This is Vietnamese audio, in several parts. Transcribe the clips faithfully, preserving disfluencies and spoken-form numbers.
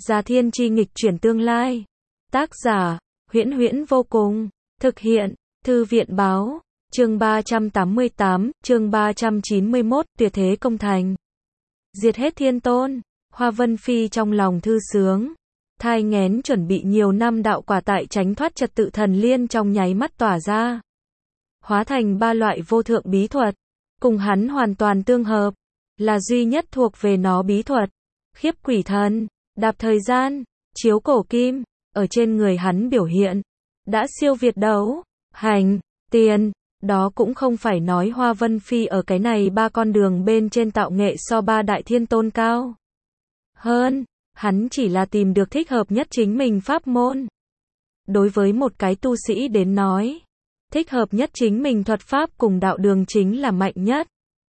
Già Thiên Chi nghịch chuyển tương lai. Tác giả, Huyễn Huyễn vô cùng. Thực hiện, Thư viện Báo. Chương ba trăm tám mươi tám, chương ba trăm chín mươi mốt, tuyệt thế công thành. Diệt hết thiên tôn. Hoa Vân Phi trong lòng thư sướng. Thai nghén chuẩn bị nhiều năm đạo quả tại tránh thoát trật tự thần liên trong nháy mắt tỏa ra. Hóa thành ba loại vô thượng bí thuật. Cùng hắn hoàn toàn tương hợp. Là duy nhất thuộc về nó bí thuật. Khiếp quỷ thần, đạp thời gian, chiếu cổ kim, ở trên người hắn biểu hiện. Đã siêu việt đấu, hành, tiền. Đó cũng không phải nói Hoa Vân Phi ở cái này ba con đường bên trên tạo nghệ so ba đại thiên tôn cao. Hơn, hắn chỉ là tìm được thích hợp nhất chính mình pháp môn. Đối với một cái tu sĩ đến nói, thích hợp nhất chính mình thuật pháp cùng đạo đường chính là mạnh nhất.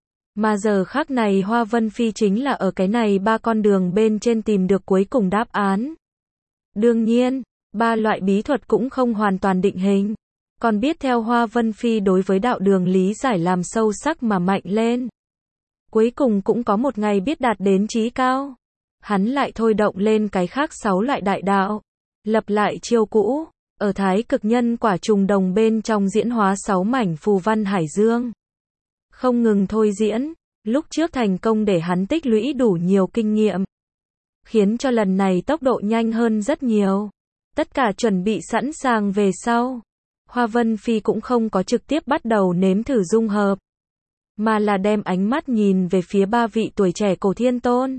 Mà giờ khắc này Hoa Vân Phi chính là ở cái này ba con đường bên trên tìm được cuối cùng đáp án. Đương nhiên, ba loại bí thuật cũng không hoàn toàn định hình. Còn biết theo Hoa Vân Phi đối với đạo đường lý giải làm sâu sắc mà mạnh lên. Cuối cùng cũng có một ngày biết đạt đến chí cao. Hắn lại thôi động lên cái khác sáu loại đại đạo. Lập lại chiêu cũ, ở thái cực nhân quả trùng đồng bên trong diễn hóa sáu mảnh phù văn hải dương. Không ngừng thôi diễn, lúc trước thành công để hắn tích lũy đủ nhiều kinh nghiệm. Khiến cho lần này tốc độ nhanh hơn rất nhiều. Tất cả chuẩn bị sẵn sàng về sau. Hoa Vân Phi cũng không có trực tiếp bắt đầu nếm thử dung hợp. Mà là đem ánh mắt nhìn về phía ba vị tuổi trẻ cổ thiên tôn.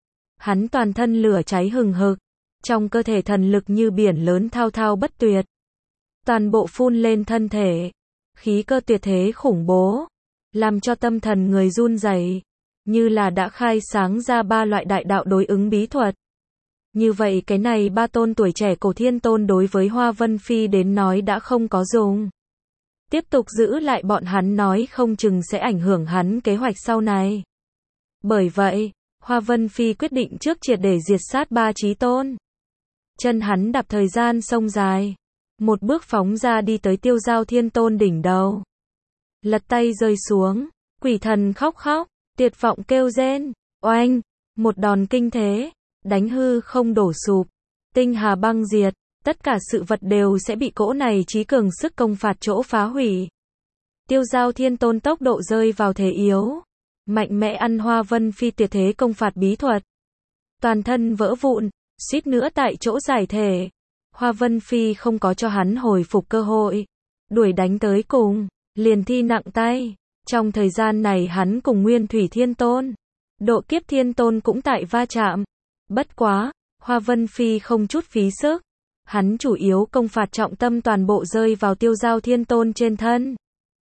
Hắn toàn thân lửa cháy hừng hực. Trong cơ thể thần lực như biển lớn thao thao bất tuyệt. Toàn bộ phun lên thân thể. Khí cơ tuyệt thế khủng bố. Làm cho tâm thần người run rẩy, như là đã khai sáng ra ba loại đại đạo đối ứng bí thuật. Như vậy cái này ba tôn tuổi trẻ cổ thiên tôn đối với Hoa Vân Phi đến nói đã không có dùng. Tiếp tục giữ lại bọn hắn nói không chừng sẽ ảnh hưởng hắn kế hoạch sau này. Bởi vậy, Hoa Vân Phi quyết định trước triệt để diệt sát ba chí tôn. Chân hắn đạp thời gian sông dài. Một bước phóng ra đi tới Tiêu Giao Thiên Tôn đỉnh đầu. Lật tay rơi xuống, quỷ thần khóc khóc, tuyệt vọng kêu rên, oanh, một đòn kinh thế, đánh hư không đổ sụp, tinh hà băng diệt, tất cả sự vật đều sẽ bị cỗ này chí cường sức công phạt chỗ phá hủy. Tiêu Giao Thiên Tôn tốc độ rơi vào thế yếu, mạnh mẽ ăn Hoa Vân Phi tuyệt thế công phạt bí thuật. Toàn thân vỡ vụn, suýt nữa tại chỗ giải thể. Hoa Vân Phi không có cho hắn hồi phục cơ hội, đuổi đánh tới cùng. Liền thi nặng tay. Trong thời gian này hắn cùng Nguyên Thủy Thiên Tôn, Độ Kiếp Thiên Tôn cũng tại va chạm. Bất quá, Hoa Vân Phi không chút phí sức. Hắn chủ yếu công phạt trọng tâm toàn bộ rơi vào Tiêu Giao Thiên Tôn trên thân.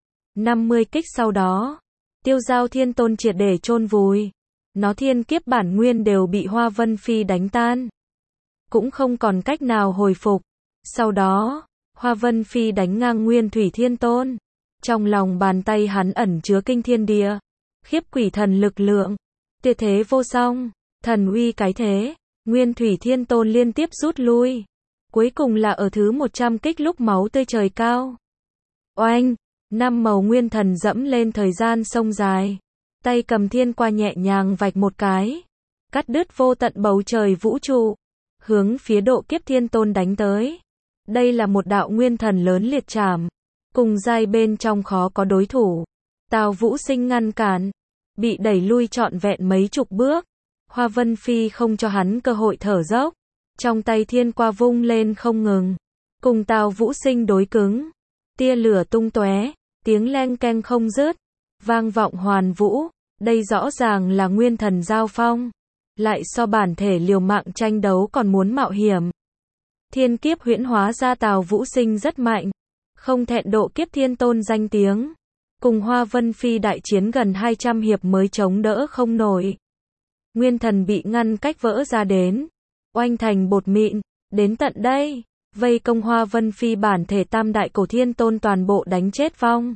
năm mươi kích sau đó, Tiêu Giao Thiên Tôn triệt để chôn vùi. Nó thiên kiếp bản nguyên đều bị Hoa Vân Phi đánh tan. Cũng không còn cách nào hồi phục. Sau đó, Hoa Vân Phi đánh ngang Nguyên Thủy Thiên Tôn. Trong lòng bàn tay hắn ẩn chứa kinh thiên địa, khiếp quỷ thần lực lượng, tuyệt thế vô song, thần uy cái thế. Nguyên Thủy Thiên Tôn liên tiếp rút lui. Cuối cùng là ở thứ một trăm kích lúc máu tươi trời cao. Oanh, năm màu nguyên thần dẫm lên thời gian sông dài. Tay cầm thiên qua nhẹ nhàng vạch một cái. Cắt đứt vô tận bầu trời vũ trụ. Hướng phía Độ Kiếp Thiên Tôn đánh tới. Đây là một đạo nguyên thần lớn liệt trảm. Cùng giai bên trong khó có đối thủ. Tào Vũ Sinh ngăn cản. Bị đẩy lui trọn vẹn mấy chục bước. Hoa Vân Phi không cho hắn cơ hội thở dốc. Trong tay thiên qua vung lên không ngừng. Cùng Tào Vũ Sinh đối cứng. Tia lửa tung tóe. Tiếng leng keng không dứt. Vang vọng hoàn vũ. Đây rõ ràng là nguyên thần giao phong. Lại so bản thể liều mạng tranh đấu còn muốn mạo hiểm. Thiên kiếp huyễn hóa ra Tào Vũ Sinh rất mạnh. Không thẹn Độ Kiếp Thiên Tôn danh tiếng. Cùng Hoa Vân Phi đại chiến gần hai trăm hiệp mới chống đỡ không nổi. Nguyên thần bị ngăn cách vỡ ra đến. Oanh thành bột mịn. Đến tận đây, vây công Hoa Vân Phi bản thể tam đại cổ thiên tôn toàn bộ đánh chết vong.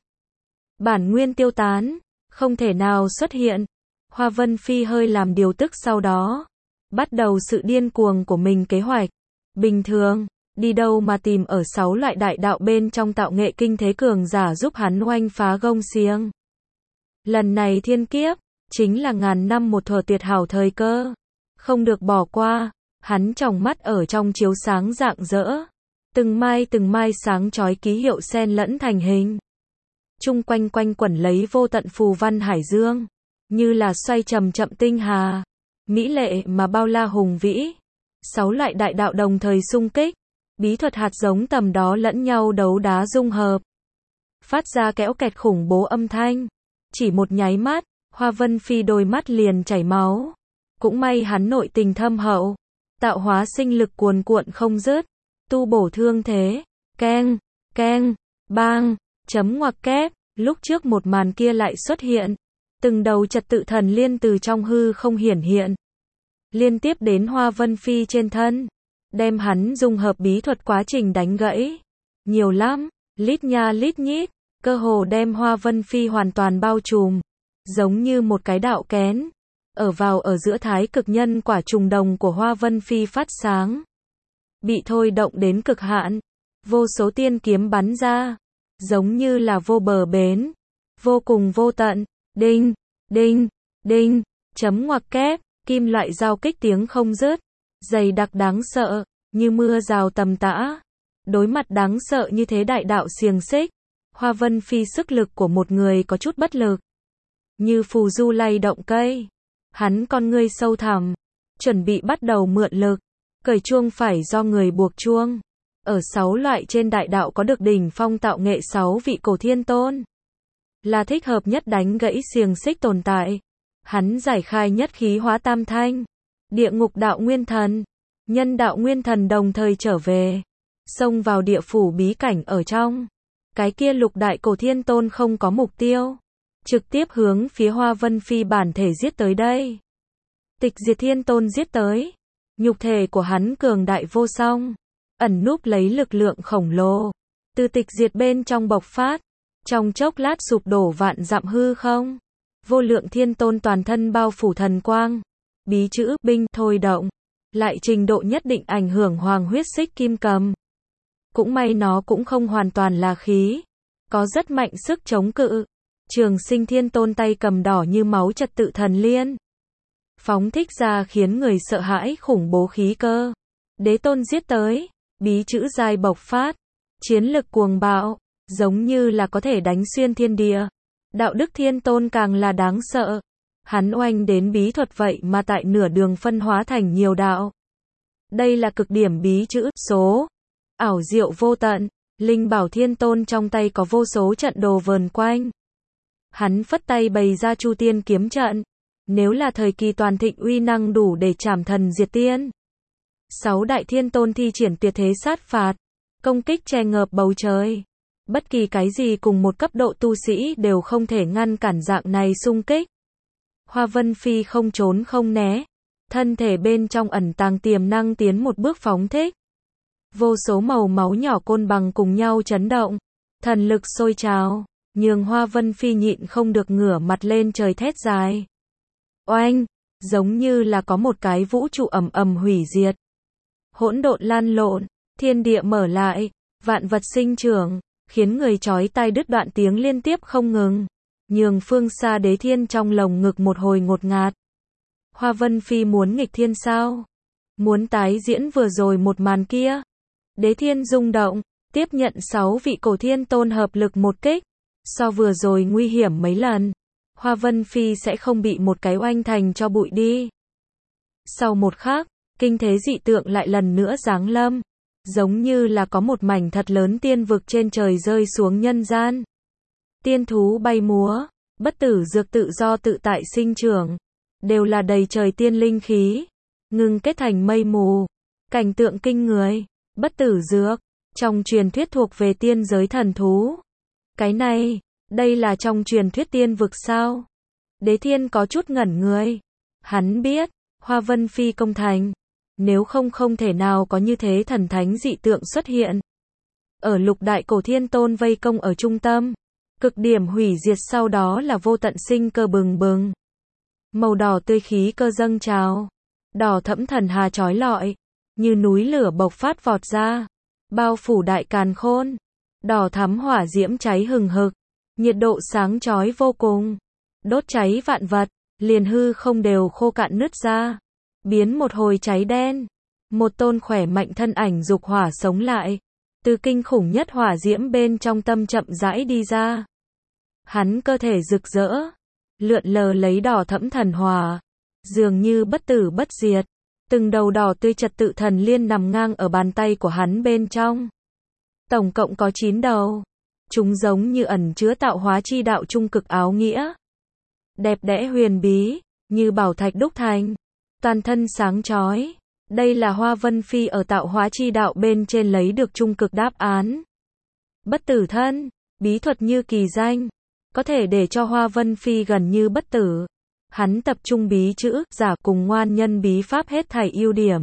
Bản nguyên tiêu tán. Không thể nào xuất hiện. Hoa Vân Phi hơi làm điều tức sau đó. Bắt đầu sự điên cuồng của mình kế hoạch. Bình thường. Đi đâu mà tìm ở sáu loại đại đạo bên trong tạo nghệ kinh thế cường giả giúp hắn oanh phá gông xiềng. Lần này thiên kiếp, chính là ngàn năm một thuở tuyệt hảo thời cơ. Không được bỏ qua, Hắn tròng mắt ở trong chiếu sáng rạng rỡ. Từng mai từng mai sáng chói ký hiệu xen lẫn thành hình. Chung quanh quanh quẩn lấy vô tận phù văn hải dương. Như là xoay chậm chậm tinh hà. Mỹ lệ mà bao la hùng vĩ. Sáu loại đại đạo đồng thời xung kích. Bí thuật hạt giống tầm đó lẫn nhau đấu đá dung hợp. Phát ra kéo kẹt khủng bố âm thanh. Chỉ một nháy mắt, Hoa Vân Phi đôi mắt liền chảy máu. Cũng may hắn nội tình thâm hậu. Tạo hóa sinh lực cuồn cuộn không dứt. Tu bổ thương thế. Keng, keng, bang, chấm ngoặc kép. Lúc trước một màn kia lại xuất hiện. Từng đầu trật tự thần liên từ trong hư không hiển hiện. Liên tiếp đến Hoa Vân Phi trên thân. Đem hắn dung hợp bí thuật quá trình đánh gãy. Nhiều lắm, lít nha lít nhít. Cơ hồ đem Hoa Vân Phi hoàn toàn bao trùm. Giống như một cái đạo kén. Ở vào ở giữa thái cực nhân quả trùng đồng của Hoa Vân Phi phát sáng. Bị thôi động đến cực hạn. Vô số tiên kiếm bắn ra. Giống như là vô bờ bến. Vô cùng vô tận. Đinh, đinh, đinh. Chấm ngoặc kép. Kim loại giao kích tiếng không dứt. Dày đặc đáng sợ. Như mưa rào tầm tã. Đối mặt đáng sợ như thế đại đạo xiềng xích. Hoa Vân Phi sức lực của một người có chút bất lực. Như phù du lay động cây. Hắn con ngươi sâu thẳm. Chuẩn bị bắt đầu mượn lực. Cởi chuông phải do người buộc chuông. Ở sáu loại trên đại đạo có được đỉnh phong tạo nghệ sáu vị cổ thiên tôn. Là thích hợp nhất đánh gãy xiềng xích tồn tại. Hắn giải khai nhất khí hóa tam thanh. Địa ngục đạo nguyên thần. Nhân đạo nguyên thần đồng thời trở về. Xông vào địa phủ bí cảnh ở trong. Cái kia lục đại cổ thiên tôn không có mục tiêu. Trực tiếp hướng phía Hoa Vân Phi bản thể giết tới đây. Tịch diệt thiên tôn giết tới. Nhục thể của hắn cường đại vô song. Ẩn núp lấy lực lượng khổng lồ. Từ tịch diệt bên trong bộc phát. Trong chốc lát sụp đổ vạn dặm hư không. Vô lượng thiên tôn toàn thân bao phủ thần quang. Bí chữ binh thôi động. Lại trình độ nhất định ảnh hưởng hoàng huyết xích kim cầm. Cũng may nó cũng không hoàn toàn là khí. Có rất mạnh sức chống cự. Trường Sinh Thiên Tôn tay cầm đỏ như máu trật tự thần liên. Phóng thích ra khiến người sợ hãi khủng bố khí cơ. Đế tôn giết tới. Bí chữ giai bộc phát. Chiến lực cuồng bạo. Giống như là có thể đánh xuyên thiên địa. Đạo đức Thiên Tôn càng là đáng sợ. Hắn oanh đến bí thuật vậy mà tại nửa đường phân hóa thành nhiều đạo. Đây là cực điểm bí chữ số. Ảo diệu vô tận. Linh Bảo Thiên Tôn trong tay có vô số trận đồ vờn quanh. Hắn phất tay bày ra Chu Tiên kiếm trận. Nếu là thời kỳ toàn thịnh uy năng đủ để trảm thần diệt tiên. Sáu đại thiên tôn thi triển tuyệt thế sát phạt. Công kích che ngợp bầu trời. Bất kỳ cái gì cùng một cấp độ tu sĩ đều không thể ngăn cản dạng này xung kích. Hoa Vân Phi không trốn không né. Thân thể bên trong ẩn tàng tiềm năng tiến một bước phóng thích. Vô số màu máu nhỏ côn bằng cùng nhau chấn động. Thần lực sôi trào. Nhường Hoa Vân Phi nhịn không được ngửa mặt lên trời thét dài. Oanh! Giống như là có một cái vũ trụ ầm ầm hủy diệt. Hỗn độn lan lộn. Thiên địa mở lại. Vạn vật sinh trưởng. Khiến người chói tai đứt đoạn tiếng liên tiếp không ngừng. Nhường phương xa đế thiên trong lồng ngực một hồi ngột ngạt. Hoa Vân Phi muốn nghịch thiên sao? Muốn tái diễn vừa rồi một màn kia? Đế thiên rung động. Tiếp nhận sáu vị cổ thiên tôn hợp lực một kích. So vừa rồi nguy hiểm mấy lần. Hoa Vân Phi sẽ không bị một cái oanh thành cho bụi đi. Sau một khắc, kinh thế dị tượng lại lần nữa giáng lâm. Giống như là có một mảnh thật lớn tiên vực trên trời rơi xuống nhân gian. Tiên thú bay múa, bất tử dược tự do tự tại sinh trưởng. Đều là đầy trời tiên linh khí. Ngừng kết thành mây mù. Cảnh tượng kinh người. Bất tử dược. Trong truyền thuyết thuộc về tiên giới thần thú. Cái này, đây là trong truyền thuyết tiên vực sao? Đế thiên có chút ngẩn người. Hắn biết, Hoa Vân Phi công thành. Nếu không không thể nào có như thế thần thánh dị tượng xuất hiện. Ở lục đại cổ thiên tôn vây công ở trung tâm. Cực điểm hủy diệt sau đó là vô tận sinh cơ bừng bừng. Màu đỏ tươi khí cơ dâng trào. Đỏ thẫm thần hà chói lọi. Như núi lửa bộc phát vọt ra. Bao phủ đại càn khôn. Đỏ thắm hỏa diễm cháy hừng hực. Nhiệt độ sáng chói vô cùng. Đốt cháy vạn vật. Liền hư không đều khô cạn nứt ra. Biến một hồi cháy đen. Một tôn khỏe mạnh thân ảnh dục hỏa sống lại, từ kinh khủng nhất hỏa diễm bên trong tâm chậm rãi đi ra. Hắn cơ thể rực rỡ, lượn lờ lấy đỏ thẫm thần hỏa, dường như bất tử bất diệt. Từng đầu đỏ tươi trật tự thần liên nằm ngang ở bàn tay của hắn bên trong. Tổng cộng có chín đầu. Chúng giống như ẩn chứa tạo hóa chi đạo trung cực áo nghĩa. Đẹp đẽ huyền bí, như bảo thạch đúc thành. Toàn thân sáng chói. Đây là Hoa Vân Phi ở tạo hóa chi đạo bên trên lấy được trung cực đáp án. Bất tử thân, bí thuật như kỳ danh. Có thể để cho Hoa Vân Phi gần như bất tử. Hắn tập trung bí chữ, giả cùng ngoan nhân bí pháp hết thảy ưu điểm.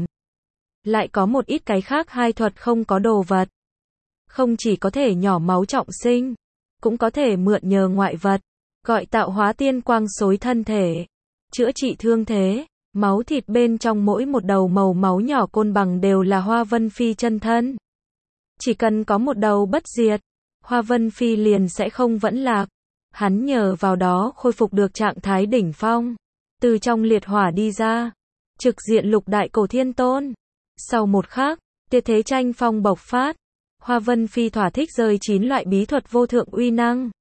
Lại có một ít cái khác hai thuật không có đồ vật. Không chỉ có thể nhỏ máu trọng sinh, cũng có thể mượn nhờ ngoại vật, gọi tạo hóa tiên quang xối thân thể, chữa trị thương thế, máu thịt bên trong mỗi một đầu màu máu nhỏ côn bằng đều là Hoa Vân Phi chân thân. Chỉ cần có một đầu bất diệt, Hoa Vân Phi liền sẽ không vẫn lạc. Hắn nhờ vào đó khôi phục được trạng thái đỉnh phong, từ trong liệt hỏa đi ra, trực diện lục đại cổ thiên tôn. Sau một khắc, tuyệt thế tranh phong bộc phát, Hoa Vân Phi thỏa thích rơi chín loại bí thuật vô thượng uy năng.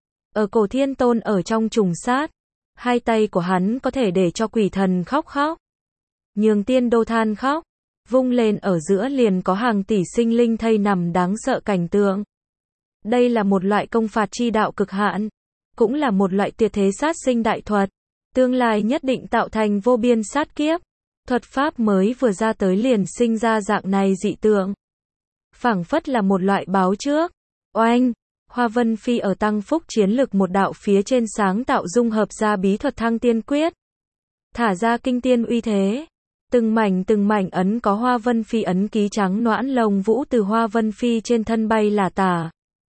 Ở cổ thiên tôn ở trong trùng sát, hai tay của hắn có thể để cho quỷ thần khóc khóc, nhường tiên đô than khóc, vung lên ở giữa liền có hàng tỷ sinh linh thây nằm đáng sợ cảnh tượng. Đây là một loại công phạt chi đạo cực hạn, cũng là một loại tuyệt thế sát sinh đại thuật, tương lai nhất định tạo thành vô biên sát kiếp. Thuật pháp mới vừa ra tới liền sinh ra dạng này dị tượng, phảng phất là một loại báo trước. Oanh, Hoa Vân Phi ở tăng phúc chiến lực một đạo phía trên sáng tạo dung hợp ra bí thuật thăng tiên quyết, thả ra kinh tiên uy thế. Từng mảnh từng mảnh ấn có Hoa Vân Phi ấn ký trắng noãn lông vũ từ Hoa Vân Phi trên thân bay là tả,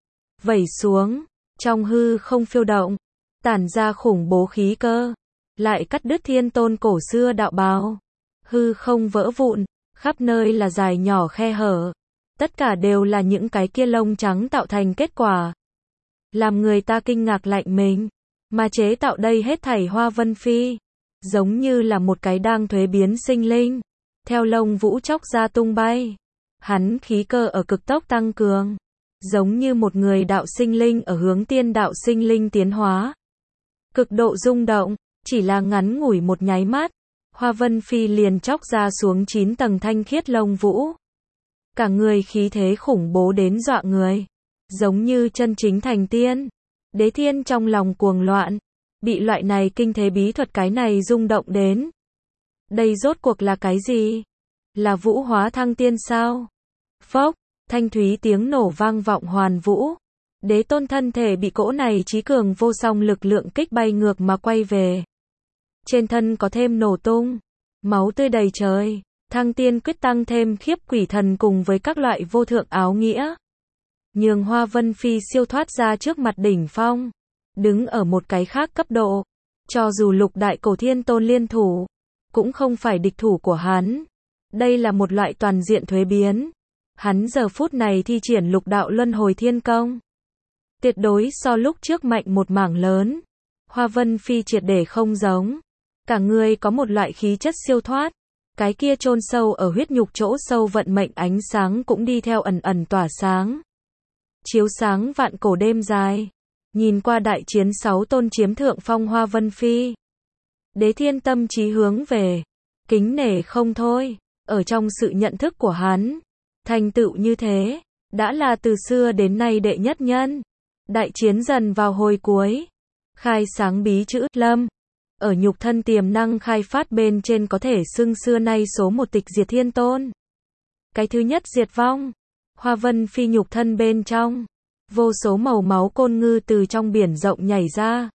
vẩy xuống, trong hư không phiêu động, tản ra khủng bố khí cơ, lại cắt đứt thiên tôn cổ xưa đạo bào. Hư không vỡ vụn, khắp nơi là dài nhỏ khe hở. Tất cả đều là những cái kia lông trắng tạo thành kết quả. Làm người ta kinh ngạc lạnh mình, mà chế tạo đây hết thảy Hoa Vân Phi, giống như là một cái đang thuế biến sinh linh, theo lông vũ chóc ra tung bay. Hắn khí cơ ở cực tốc tăng cường, giống như một người đạo sinh linh ở hướng tiên đạo sinh linh tiến hóa. Cực độ rung động, chỉ là ngắn ngủi một nháy mắt, Hoa Vân Phi liền chóc ra xuống chín tầng thanh khiết lông vũ. Cả người khí thế khủng bố đến dọa người, giống như chân chính thành tiên. Đế thiên trong lòng cuồng loạn, bị loại này kinh thế bí thuật cái này rung động đến. Đây rốt cuộc là cái gì? Là vũ hóa thăng tiên sao? Phốc, thanh thúy tiếng nổ vang vọng hoàn vũ. Đế tôn thân thể bị cỗ này chí cường vô song lực lượng kích bay ngược mà quay về. Trên thân có thêm nổ tung, máu tươi đầy trời. Thăng tiên quyết tăng thêm khiếp quỷ thần cùng với các loại vô thượng áo nghĩa, nhường Hoa Vân Phi siêu thoát ra trước mặt đỉnh phong, đứng ở một cái khác cấp độ. Cho dù lục đại cổ thiên tôn liên thủ, cũng không phải địch thủ của hắn. Đây là một loại toàn diện thuế biến. Hắn giờ phút này thi triển lục đạo luân hồi thiên công, tuyệt đối so lúc trước mạnh một mảng lớn. Hoa Vân Phi triệt để không giống, cả người có một loại khí chất siêu thoát. Cái kia chôn sâu ở huyết nhục chỗ sâu vận mệnh ánh sáng cũng đi theo ẩn ẩn tỏa sáng, chiếu sáng vạn cổ đêm dài. Nhìn qua đại chiến sáu tôn chiếm thượng phong Hoa Vân Phi, Đế thiên tâm trí hướng về, kính nể không thôi. Ở trong sự nhận thức của hắn, thành tựu như thế, đã là từ xưa đến nay đệ nhất nhân. Đại chiến dần vào hồi cuối, khai sáng bí chữ lâm. Ở nhục thân tiềm năng khai phát bên trên có thể xưng xưa nay số một tịch diệt thiên tôn. Cái thứ nhất diệt vong, Hoa Vân Phi nhục thân bên trong, vô số màu máu côn ngư từ trong biển rộng nhảy ra.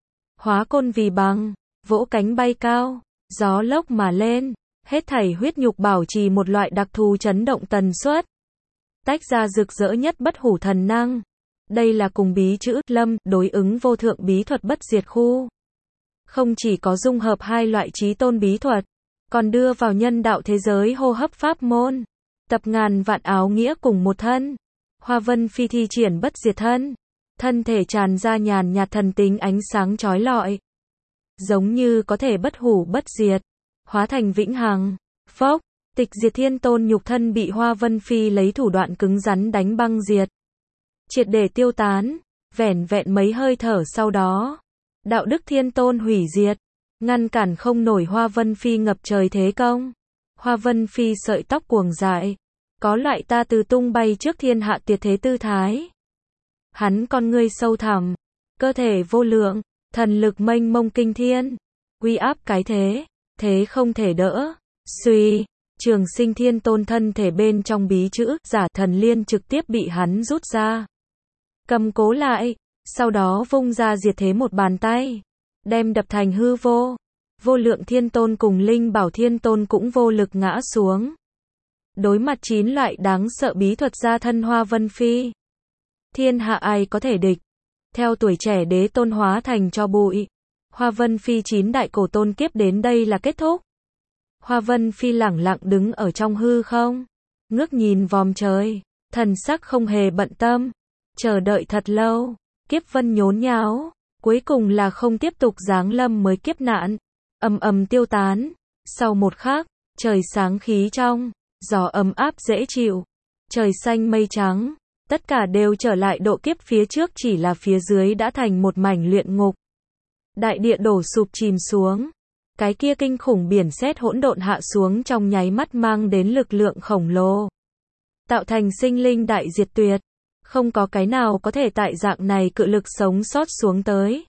Hóa côn vì bằng, vỗ cánh bay cao, gió lốc mà lên, hết thảy huyết nhục bảo trì một loại đặc thù chấn động tần suất. Tách ra rực rỡ nhất bất hủ thần năng. Đây là cùng bí chữ lâm đối ứng vô thượng bí thuật bất diệt khu. Không chỉ có dung hợp hai loại chí tôn bí thuật, còn đưa vào nhân đạo thế giới hô hấp pháp môn, tập ngàn vạn áo nghĩa cùng một thân. Hoa Vân Phi thi triển bất diệt thân, thân thể tràn ra nhàn nhạt thần tính ánh sáng chói lọi, giống như có thể bất hủ bất diệt, hóa thành vĩnh hằng. Phốc, Tịch diệt thiên tôn nhục thân bị Hoa Vân Phi lấy thủ đoạn cứng rắn đánh băng diệt. Triệt để tiêu tán, vẻn vẹn mấy hơi thở sau đó. Đạo đức thiên tôn hủy diệt, ngăn cản không nổi Hoa Vân Phi ngập trời thế công. Hoa Vân Phi sợi tóc cuồng dại, có loại ta từ tung bay trước thiên hạ tuyệt thế tư thái. Hắn con ngươi sâu thẳm, cơ thể vô lượng, thần lực mênh mông kinh thiên, uy áp cái thế, thế không thể đỡ. Suy, Trường Sinh Thiên Tôn thân thể bên trong bí chữ giả thần liên trực tiếp bị hắn rút ra, cầm cố lại, sau đó vung ra diệt thế một bàn tay, đem đập thành hư vô. Vô Lượng Thiên Tôn cùng Linh Bảo Thiên Tôn cũng vô lực ngã xuống. Đối mặt chín loại đáng sợ bí thuật ra thân Hoa Vân Phi, thiên hạ ai có thể địch. Theo tuổi trẻ đế tôn hóa thành cho bụi, Hoa Vân Phi chín đại cổ tôn kiếp đến đây là kết thúc. Hoa Vân Phi lẳng lặng đứng ở trong hư không, ngước nhìn vòm trời, thần sắc không hề bận tâm, chờ đợi thật lâu, kiếp vân nhốn nháo, cuối cùng là không tiếp tục giáng lâm mới kiếp nạn, ầm ầm tiêu tán. Sau một khắc, trời sáng khí trong, gió ấm áp dễ chịu, trời xanh mây trắng, tất cả đều trở lại độ kiếp phía trước, chỉ là phía dưới đã thành một mảnh luyện ngục. Đại địa đổ sụp chìm xuống, cái kia kinh khủng biển sét hỗn độn hạ xuống trong nháy mắt mang đến lực lượng khổng lồ, tạo thành sinh linh đại diệt tuyệt, không có cái nào có thể tại dạng này cự lực sống sót xuống tới.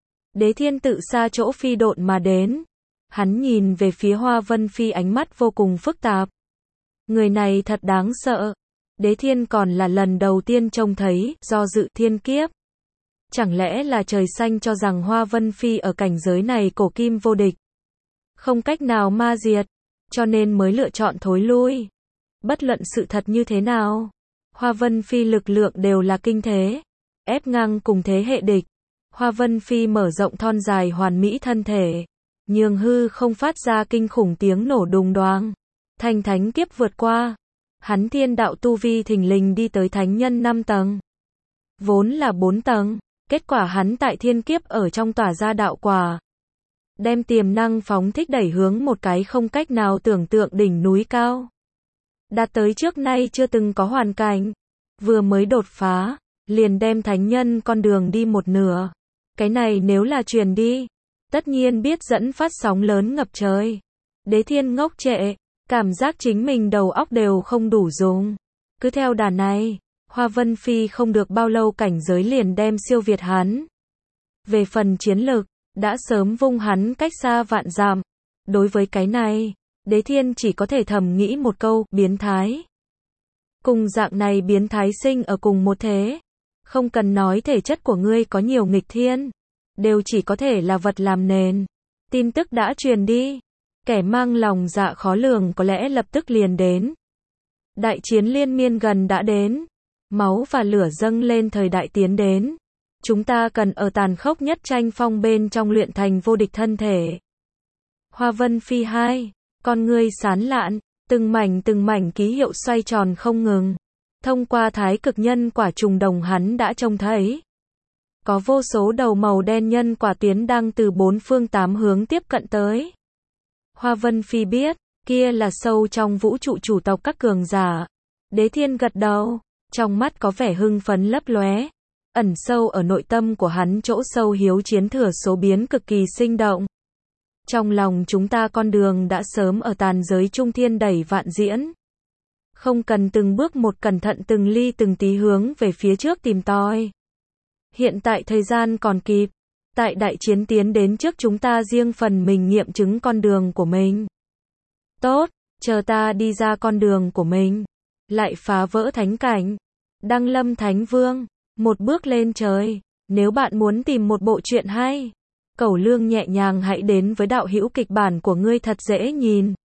Đế Thiên tự xa chỗ phi độn mà đến, hắn nhìn về phía Hoa Vân Phi ánh mắt vô cùng phức tạp. Người này thật đáng sợ. Đế Thiên còn là lần đầu tiên trông thấy, do dự thiên kiếp. Chẳng lẽ là trời xanh cho rằng Hoa Vân Phi ở cảnh giới này cổ kim vô địch, không cách nào ma diệt, cho nên mới lựa chọn thối lui. Bất luận sự thật như thế nào, Hoa Vân Phi lực lượng đều là kinh thế, ép ngang cùng thế hệ địch. Hoa Vân Phi mở rộng thon dài hoàn mỹ thân thể, nhường hư không phát ra kinh khủng tiếng nổ đùng đoàng. Thành thánh kiếp vượt qua, hắn thiên đạo tu vi thình lình đi tới thánh nhân năm tầng. Vốn là bốn tầng, kết quả hắn tại thiên kiếp ở trong tỏa ra đạo quả, đem tiềm năng phóng thích đẩy hướng một cái không cách nào tưởng tượng đỉnh núi cao, đạt tới trước nay chưa từng có hoàn cảnh. Vừa mới đột phá, liền đem thánh nhân con đường đi một nửa. Cái này nếu là truyền đi, tất nhiên biết dẫn phát sóng lớn ngập trời. Đế Thiên ngốc trệ, cảm giác chính mình đầu óc đều không đủ dùng. Cứ theo đà này, Hoa Vân Phi không được bao lâu cảnh giới liền đem siêu việt hắn. Về phần chiến lực, đã sớm vung hắn cách xa vạn dặm. Đối với cái này, Đế Thiên chỉ có thể thầm nghĩ một câu, biến thái. Cùng dạng này biến thái sinh ở cùng một thế. Không cần nói thể chất của ngươi có nhiều nghịch thiên, đều chỉ có thể là vật làm nền. Tin tức đã truyền đi, kẻ mang lòng dạ khó lường có lẽ lập tức liền đến. Đại chiến liên miên gần đã đến, máu và lửa dâng lên thời đại tiến đến. Chúng ta cần ở tàn khốc nhất tranh phong bên trong luyện thành vô địch thân thể. Hoa Vân Phi hai, con ngươi sán lạn, từng mảnh từng mảnh ký hiệu xoay tròn không ngừng. Thông qua thái cực nhân quả trùng đồng hắn đã trông thấy. Có vô số đầu màu đen nhân quả tuyến đang từ bốn phương tám hướng tiếp cận tới. Hoa Vân Phi biết, kia là sâu trong vũ trụ chủ tộc các cường giả. Đế Thiên gật đầu, trong mắt có vẻ hưng phấn lấp lóe. Ẩn sâu ở nội tâm của hắn chỗ sâu hiếu chiến thừa số biến cực kỳ sinh động. Trong lòng chúng ta con đường đã sớm ở tàn giới trung thiên đẩy vạn diễn. Không cần từng bước một cẩn thận từng ly từng tí hướng về phía trước tìm tòi. Hiện tại thời gian còn kịp. Tại đại chiến tiến đến trước chúng ta riêng phần mình nghiệm chứng con đường của mình. Tốt, chờ ta đi ra con đường của mình. Lại phá vỡ thánh cảnh. Đăng lâm thánh vương. Một bước lên trời. Nếu bạn muốn tìm một bộ truyện hay, Cẩu Lương nhẹ nhàng hãy đến với đạo hữu kịch bản của ngươi thật dễ nhìn.